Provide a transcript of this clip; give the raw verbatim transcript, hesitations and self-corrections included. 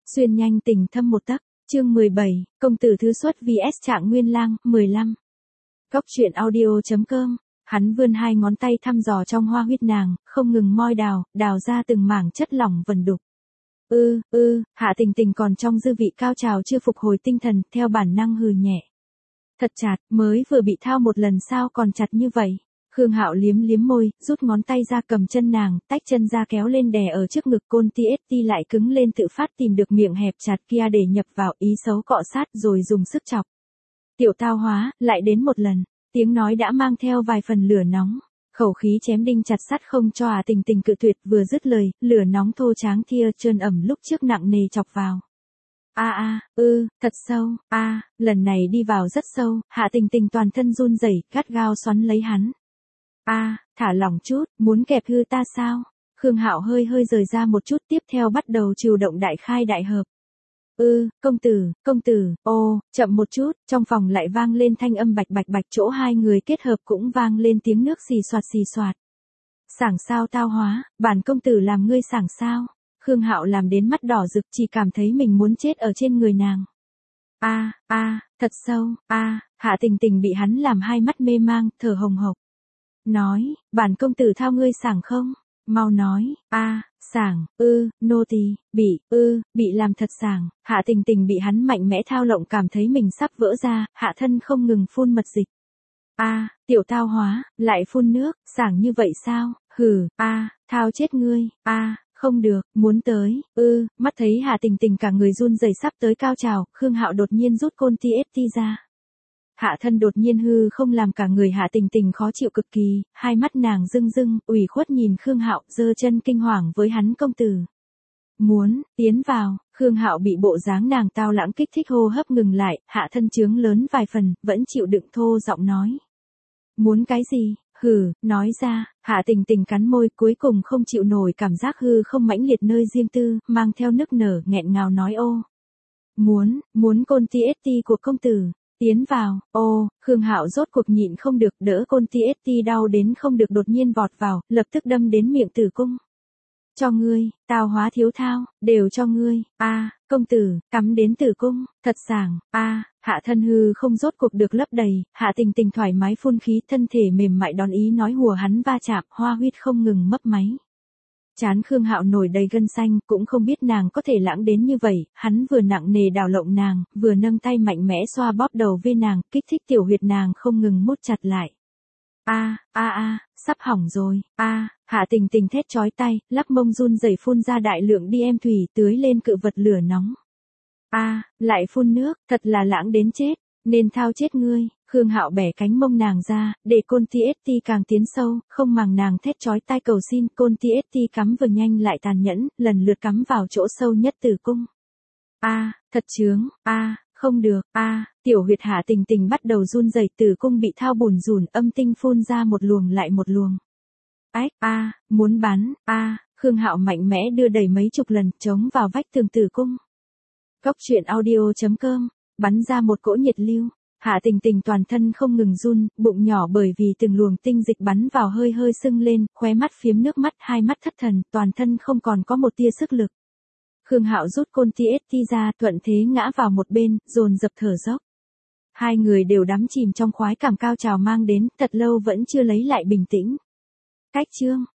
Xuyên nhanh tình thâm một tấc, chương mười bảy, công tử thứ xuất vs Trạng Nguyên Lang, mười lăm. Góc truyện audio.com, hắn vươn hai ngón tay thăm dò trong hoa huyết nàng, không ngừng moi đào, đào ra từng mảng chất lỏng vần đục. Ư, ư, Hạ Tình Tình còn trong dư vị cao trào chưa phục hồi tinh thần, theo bản năng hừ nhẹ. Thật chặt, mới vừa bị thao một lần sao còn chặt như vậy. Khương Hạo liếm liếm môi, rút ngón tay ra cầm chân nàng, tách chân ra kéo lên đè ở trước ngực, côn ti ét ti lại cứng lên tự phát tìm được miệng hẹp chặt kia để nhập vào, ý xấu cọ sát rồi dùng sức chọc. Tiểu tao hóa, lại đến một lần, tiếng nói đã mang theo vài phần lửa nóng, khẩu khí chém đinh chặt sắt không cho Hạ Tình Tình cự tuyệt, vừa dứt lời, lửa nóng thô tráng kia trơn ẩm lúc trước nặng nề chọc vào. A a, ư, thật sâu, a, lần này đi vào rất sâu, Hạ Tình Tình toàn thân run rẩy, gắt gao xoắn lấy hắn. A, thả lỏng chút, muốn kẹp hư ta sao? Khương Hạo hơi hơi rời ra một chút, tiếp theo bắt đầu trừu động đại khai đại hợp. Ư, công tử, công tử, ô, chậm một chút, trong phòng lại vang lên thanh âm bạch bạch bạch, chỗ hai người kết hợp cũng vang lên tiếng nước xì xoạt xì xoạt. Sảng sao tao hóa, bản công tử làm ngươi sảng sao? Khương Hạo làm đến mắt đỏ rực, chỉ cảm thấy mình muốn chết ở trên người nàng. A, a, thật sâu, a, Hạ Tình Tình bị hắn làm hai mắt mê mang, thở hồng hộc. Nói, bản công tử thao ngươi sảng không? Mau nói, a, sảng, ư, nô tỳ, bị, ư, bị làm thật sảng. Hạ Tình Tình bị hắn mạnh mẽ thao lộng cảm thấy mình sắp vỡ ra, hạ thân không ngừng phun mật dịch. A, tiểu tao hóa, lại phun nước, sảng như vậy sao? Hừ, a, thao chết ngươi, a, không được, muốn tới, ư, mắt thấy Hạ Tình Tình cả người run rẩy sắp tới cao trào, Khương Hạo đột nhiên rút côn ti ét ti ra. Hạ thân đột nhiên hư không làm cả người Hạ Tình Tình khó chịu cực kỳ, hai mắt nàng rưng rưng, ủy khuất nhìn Khương Hạo, giơ chân kinh hoàng với hắn, công tử. Muốn, tiến vào, Khương Hạo bị bộ dáng nàng tao lãng kích thích, hô hấp ngừng lại, hạ thân trướng lớn vài phần, vẫn chịu đựng thô giọng nói. Muốn cái gì? Hừ, nói ra. Hạ Tình Tình cắn môi, cuối cùng không chịu nổi cảm giác hư không mãnh liệt nơi riêng tư, mang theo nức nở, nghẹn ngào nói ô. Muốn, muốn côn ti ét ti của công tử. Tiến vào, ô, Khương Hạo rốt cuộc nhịn không được, đỡ côn ti ét ti đau đến không được đột nhiên vọt vào, lập tức đâm đến miệng tử cung. Cho ngươi, tao hóa thiếu thao, đều cho ngươi, a, công tử, cắm đến tử cung, thật sảng, a, hạ thân hư không rốt cuộc được lấp đầy, Hạ Tình Tình thoải mái phun khí, thân thể mềm mại đón ý nói hùa hắn va chạm, hoa huyết không ngừng mấp máy. Chán Khương Hạo nổi đầy gân xanh, cũng không biết nàng có thể lãng đến như vậy, hắn vừa nặng nề đào lộng nàng, vừa nâng tay mạnh mẽ xoa bóp đầu vê nàng, kích thích tiểu huyệt nàng không ngừng mút chặt lại. A, a a, sắp hỏng rồi, a, Hạ Tình Tình thét chói tai, lắc mông run rẩy phun ra đại lượng đi em thủy, tưới lên cự vật lửa nóng. A, lại phun nước, thật là lãng đến chết, nên thao chết ngươi. Khương Hạo bẻ cánh mông nàng ra, để côn ti ét ti càng tiến sâu, không màng nàng thét chói tai cầu xin, côn ti ét ti cắm vừa nhanh lại tàn nhẫn, lần lượt cắm vào chỗ sâu nhất tử cung. A, thật chướng, a, không được, a, tiểu huyệt Hạ Tình Tình bắt đầu run rẩy, tử cung bị thao bùn rùn, âm tinh phun ra một luồng lại một luồng. Ách, a, muốn bắn, a, Khương Hạo mạnh mẽ đưa đẩy mấy chục lần, chống vào vách tường tử cung. Góc truyện audio.com, bắn ra một cỗ nhiệt lưu. Hạ Tình Tình toàn thân không ngừng run, bụng nhỏ bởi vì từng luồng tinh dịch bắn vào hơi hơi sưng lên, khóe mắt phiếm nước mắt, hai mắt thất thần, toàn thân không còn có một tia sức lực. Khương Hạo rút côn ti ét ti ra, thuận thế ngã vào một bên, dồn dập thở dốc. Hai người đều đắm chìm trong khoái cảm cao trào mang đến, thật lâu vẫn chưa lấy lại bình tĩnh. Cách chương